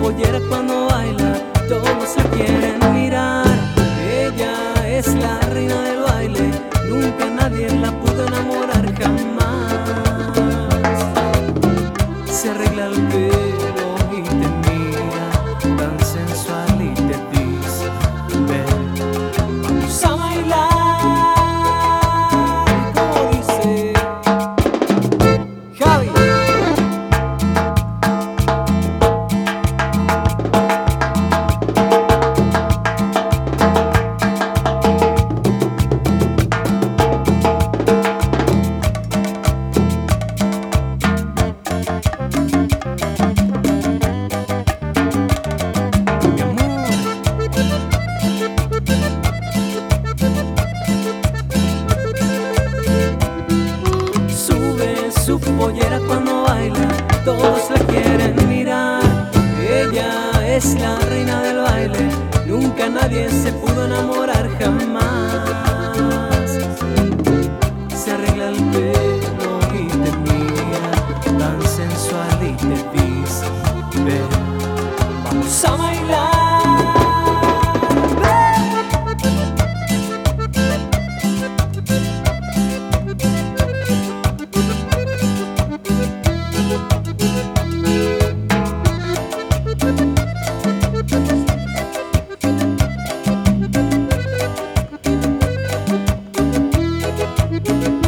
pollera cuando baila, todos la quieren mirar. Ella es la reina del baile, nunca nadie la pudo enamorar jamás. Se arregla el pelo y te mira tan sensual y te dice: ven, vamos a bailar. Como dice Javi. Su pollera cuando baila, todos la quieren mirar. Ella es la reina del baile, nunca nadie se pudo enamorar jamás. Se arregla el pelo y te mira tan sensual y te dice: ven, vamos a bailar. Ven.